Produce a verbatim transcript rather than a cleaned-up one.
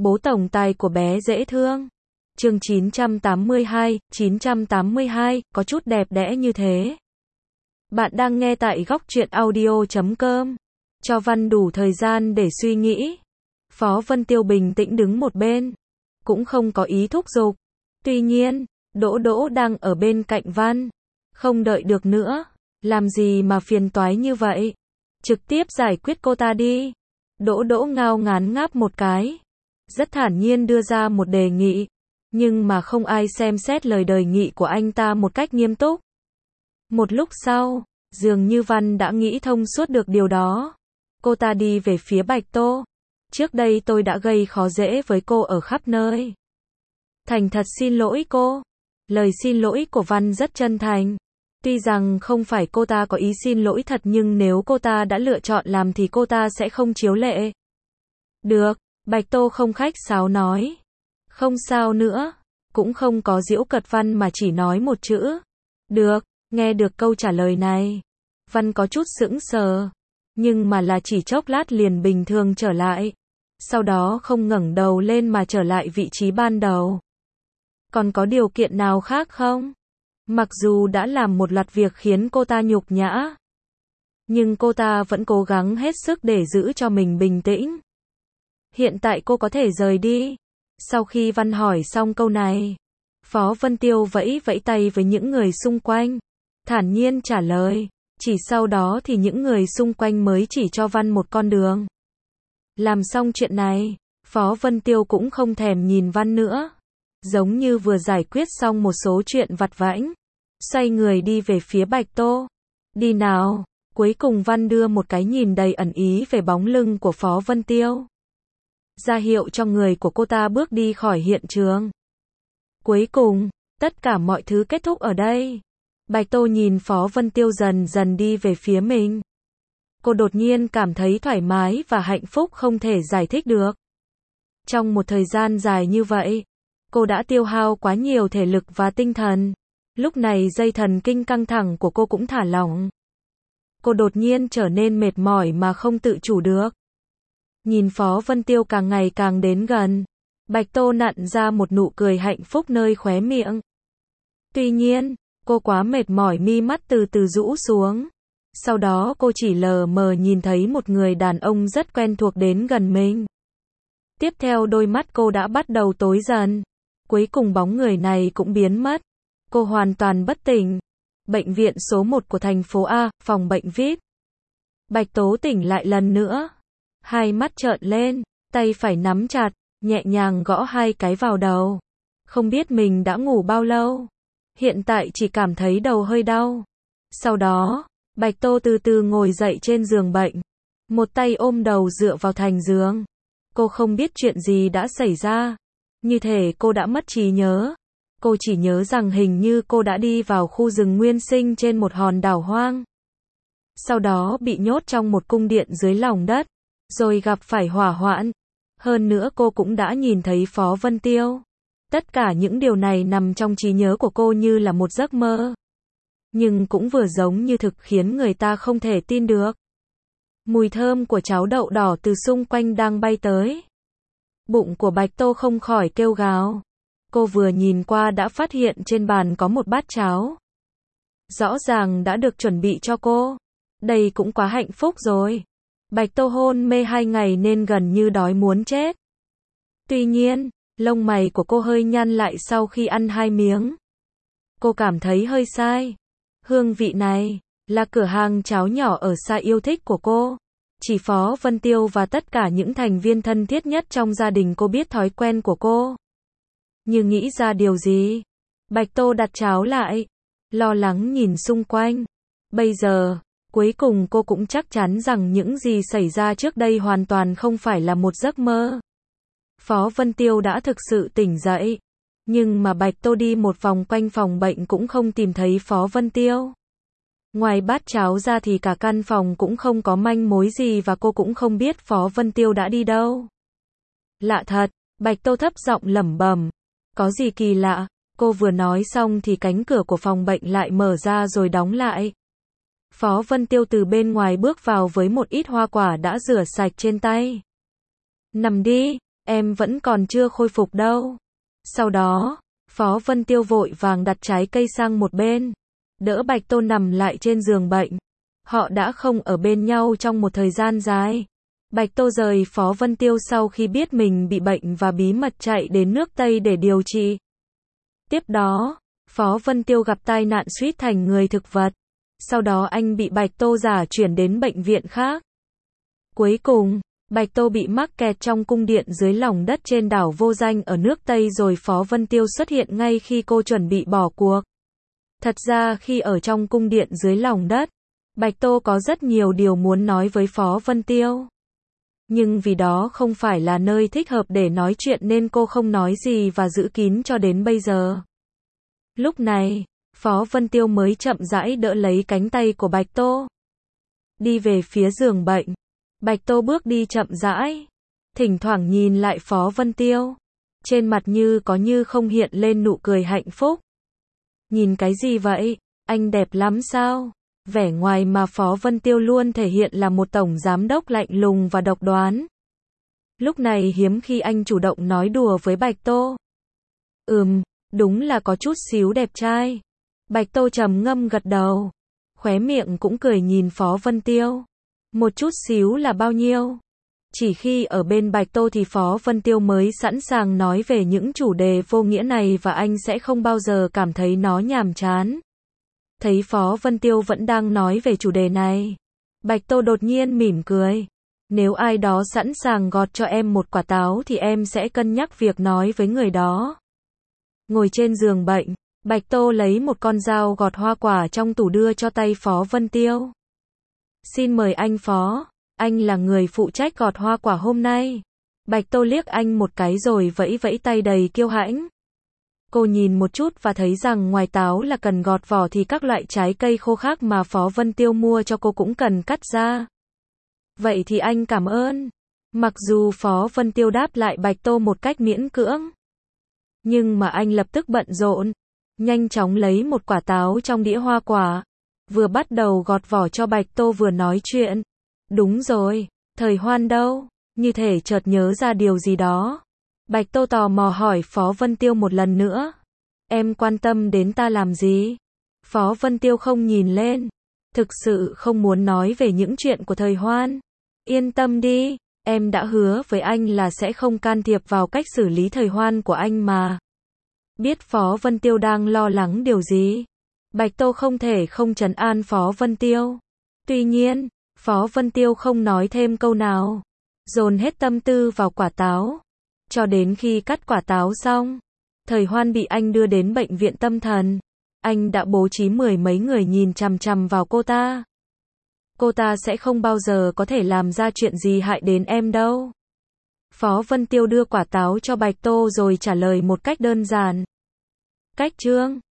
Bố tổng tài của bé dễ thương. Chương chín trăm tám mươi hai, chín trăm tám mươi hai, có chút đẹp đẽ như thế. Bạn đang nghe tại góc truyện audio chấm com. Cho Văn đủ thời gian để suy nghĩ. Phó Vân Tiêu bình tĩnh đứng một bên. Cũng không có ý thúc giục. Tuy nhiên, Đỗ Đỗ đang ở bên cạnh Văn. Không đợi được nữa. Làm gì mà phiền toái như vậy? Trực tiếp giải quyết cô ta đi. Đỗ Đỗ ngao ngán ngáp một cái. Rất thản nhiên đưa ra một đề nghị. Nhưng mà không ai xem xét lời đề nghị của anh ta một cách nghiêm túc. Một lúc sau, dường như Văn đã nghĩ thông suốt được điều đó. Cô ta đi về phía Bạch Tô. Trước đây tôi đã gây khó dễ với cô ở khắp nơi. Thành thật xin lỗi cô. Lời xin lỗi của Văn rất chân thành. Tuy rằng không phải cô ta có ý xin lỗi thật, nhưng nếu cô ta đã lựa chọn làm thì cô ta sẽ không chiếu lệ. Được, Bạch Tô không khách sáo nói. Không sao nữa. Cũng không có giễu cợt Văn mà chỉ nói một chữ. Được, nghe được câu trả lời này. Văn có chút sững sờ. Nhưng mà là chỉ chốc lát liền bình thường trở lại. Sau đó không ngẩng đầu lên mà trở lại vị trí ban đầu. Còn có điều kiện nào khác không? Mặc dù đã làm một loạt việc khiến cô ta nhục nhã, nhưng cô ta vẫn cố gắng hết sức để giữ cho mình bình tĩnh. Hiện tại cô có thể rời đi. Sau khi Văn hỏi xong câu này, Phó Vân Tiêu vẫy vẫy tay với những người xung quanh, thản nhiên trả lời. Chỉ sau đó thì những người xung quanh mới chỉ cho Văn một con đường. Làm xong chuyện này, Phó Vân Tiêu cũng không thèm nhìn Văn nữa. Giống như vừa giải quyết xong một số chuyện vặt vãnh. Xoay người đi về phía Bạch Tô. Đi nào. Cuối cùng Văn đưa một cái nhìn đầy ẩn ý về bóng lưng của Phó Vân Tiêu. Ra hiệu cho người của cô ta bước đi khỏi hiện trường. Cuối cùng, tất cả mọi thứ kết thúc ở đây. Bạch Tô nhìn Phó Vân Tiêu dần dần đi về phía mình. Cô đột nhiên cảm thấy thoải mái và hạnh phúc không thể giải thích được. Trong một thời gian dài như vậy, cô đã tiêu hao quá nhiều thể lực và tinh thần. Lúc này dây thần kinh căng thẳng của cô cũng thả lỏng. Cô đột nhiên trở nên mệt mỏi mà không tự chủ được. Nhìn Phó Vân Tiêu càng ngày càng đến gần, Bạch Tô nặn ra một nụ cười hạnh phúc nơi khóe miệng. Tuy nhiên, cô quá mệt mỏi, mi mắt từ từ rũ xuống. Sau đó cô chỉ lờ mờ nhìn thấy một người đàn ông rất quen thuộc đến gần mình. Tiếp theo đôi mắt cô đã bắt đầu tối dần. Cuối cùng bóng người này cũng biến mất. Cô hoàn toàn bất tỉnh. Bệnh viện số một của thành phố A, phòng bệnh vi ai pi. Bạch Tố tỉnh lại lần nữa. Hai mắt trợn lên, tay phải nắm chặt, nhẹ nhàng gõ hai cái vào đầu. Không biết mình đã ngủ bao lâu. Hiện tại chỉ cảm thấy đầu hơi đau. Sau đó, Bạch Tô từ từ ngồi dậy trên giường bệnh. Một tay ôm đầu dựa vào thành giường. Cô không biết chuyện gì đã xảy ra. Như thể cô đã mất trí nhớ. Cô chỉ nhớ rằng hình như cô đã đi vào khu rừng nguyên sinh trên một hòn đảo hoang. Sau đó bị nhốt trong một cung điện dưới lòng đất. Rồi gặp phải hỏa hoạn. Hơn nữa cô cũng đã nhìn thấy Phó Vân Tiêu. Tất cả những điều này nằm trong trí nhớ của cô như là một giấc mơ. Nhưng cũng vừa giống như thực, khiến người ta không thể tin được. Mùi thơm của cháo đậu đỏ từ xung quanh đang bay tới. Bụng của Bạch Tô không khỏi kêu gào. Cô vừa nhìn qua đã phát hiện trên bàn có một bát cháo. Rõ ràng đã được chuẩn bị cho cô. Đây cũng quá hạnh phúc rồi. Bạch Tô hôn mê hai ngày nên gần như đói muốn chết. Tuy nhiên, lông mày của cô hơi nhăn lại sau khi ăn hai miếng. Cô cảm thấy hơi sai. Hương vị này là cửa hàng cháo nhỏ ở xa yêu thích của cô. Chỉ Phó Vân Tiêu và tất cả những thành viên thân thiết nhất trong gia đình cô biết thói quen của cô. Như nghĩ ra điều gì, Bạch Tô đặt cháo lại, lo lắng nhìn xung quanh. Bây giờ, cuối cùng cô cũng chắc chắn rằng những gì xảy ra trước đây hoàn toàn không phải là một giấc mơ. Phó Vân Tiêu đã thực sự tỉnh dậy. Nhưng mà Bạch Tô đi một vòng quanh phòng bệnh cũng không tìm thấy Phó Vân Tiêu. Ngoài bát cháo ra thì cả căn phòng cũng không có manh mối gì và cô cũng không biết Phó Vân Tiêu đã đi đâu. Lạ thật, Bạch Tô thấp giọng lẩm bẩm. Có gì kỳ lạ? Cô vừa nói xong thì cánh cửa của phòng bệnh lại mở ra rồi đóng lại. Phó Vân Tiêu từ bên ngoài bước vào với một ít hoa quả đã rửa sạch trên tay. Nằm đi, em vẫn còn chưa khôi phục đâu. Sau đó, Phó Vân Tiêu vội vàng đặt trái cây sang một bên, đỡ Bạch Tô nằm lại trên giường bệnh. Họ đã không ở bên nhau trong một thời gian dài. Bạch Tô rời Phó Vân Tiêu sau khi biết mình bị bệnh và bí mật chạy đến nước Tây để điều trị. Tiếp đó, Phó Vân Tiêu gặp tai nạn suýt thành người thực vật. Sau đó anh bị Bạch Tô giả chuyển đến bệnh viện khác. Cuối cùng, Bạch Tô bị mắc kẹt trong cung điện dưới lòng đất trên đảo vô danh ở nước Tây rồi Phó Vân Tiêu xuất hiện ngay khi cô chuẩn bị bỏ cuộc. Thật ra khi ở trong cung điện dưới lòng đất, Bạch Tô có rất nhiều điều muốn nói với Phó Vân Tiêu. Nhưng vì đó không phải là nơi thích hợp để nói chuyện nên cô không nói gì và giữ kín cho đến bây giờ. Lúc này, Phó Vân Tiêu mới chậm rãi đỡ lấy cánh tay của Bạch Tô. Đi về phía giường bệnh. Bạch Tô bước đi chậm rãi. Thỉnh thoảng nhìn lại Phó Vân Tiêu. Trên mặt như có như không hiện lên nụ cười hạnh phúc. Nhìn cái gì vậy? Anh đẹp lắm sao? Vẻ ngoài mà Phó Vân Tiêu luôn thể hiện là một tổng giám đốc lạnh lùng và độc đoán. Lúc này hiếm khi anh chủ động nói đùa với Bạch Tô. Ừm, đúng là có chút xíu đẹp trai. Bạch Tô trầm ngâm gật đầu. Khóe miệng cũng cười nhìn Phó Vân Tiêu. Một chút xíu là bao nhiêu? Chỉ khi ở bên Bạch Tô thì Phó Vân Tiêu mới sẵn sàng nói về những chủ đề vô nghĩa này và anh sẽ không bao giờ cảm thấy nó nhàm chán. Thấy Phó Vân Tiêu vẫn đang nói về chủ đề này. Bạch Tô đột nhiên mỉm cười. Nếu ai đó sẵn sàng gọt cho em một quả táo thì em sẽ cân nhắc việc nói với người đó. Ngồi trên giường bệnh, Bạch Tô lấy một con dao gọt hoa quả trong tủ đưa cho tay Phó Vân Tiêu. Xin mời anh Phó, anh là người phụ trách gọt hoa quả hôm nay. Bạch Tô liếc anh một cái rồi vẫy vẫy tay đầy kiêu hãnh. Cô nhìn một chút và thấy rằng ngoài táo là cần gọt vỏ thì các loại trái cây khô khác mà Phó Vân Tiêu mua cho cô cũng cần cắt ra. Vậy thì anh cảm ơn. Mặc dù Phó Vân Tiêu đáp lại Bạch Tô một cách miễn cưỡng. Nhưng mà anh lập tức bận rộn. Nhanh chóng lấy một quả táo trong đĩa hoa quả. Vừa bắt đầu gọt vỏ cho Bạch Tô vừa nói chuyện. Đúng rồi, Thời Hoan đâu? Như thể chợt nhớ ra điều gì đó. Bạch Tô tò mò hỏi Phó Vân Tiêu một lần nữa. Em quan tâm đến ta làm gì? Phó Vân Tiêu không nhìn lên. Thực sự không muốn nói về những chuyện của Thời Hoan. Yên tâm đi, em đã hứa với anh là sẽ không can thiệp vào cách xử lý Thời Hoan của anh mà. Biết Phó Vân Tiêu đang lo lắng điều gì. Bạch Tô không thể không trấn an Phó Vân Tiêu. Tuy nhiên, Phó Vân Tiêu không nói thêm câu nào. Dồn hết tâm tư vào quả táo. Cho đến khi cắt quả táo xong, Thời Hoan bị anh đưa đến bệnh viện tâm thần. Anh đã bố trí mười mấy người nhìn chằm chằm vào cô ta. Cô ta sẽ không bao giờ có thể làm ra chuyện gì hại đến em đâu. Phó Vân Tiêu đưa quả táo cho Bạch Tô rồi trả lời một cách đơn giản. Cách trương.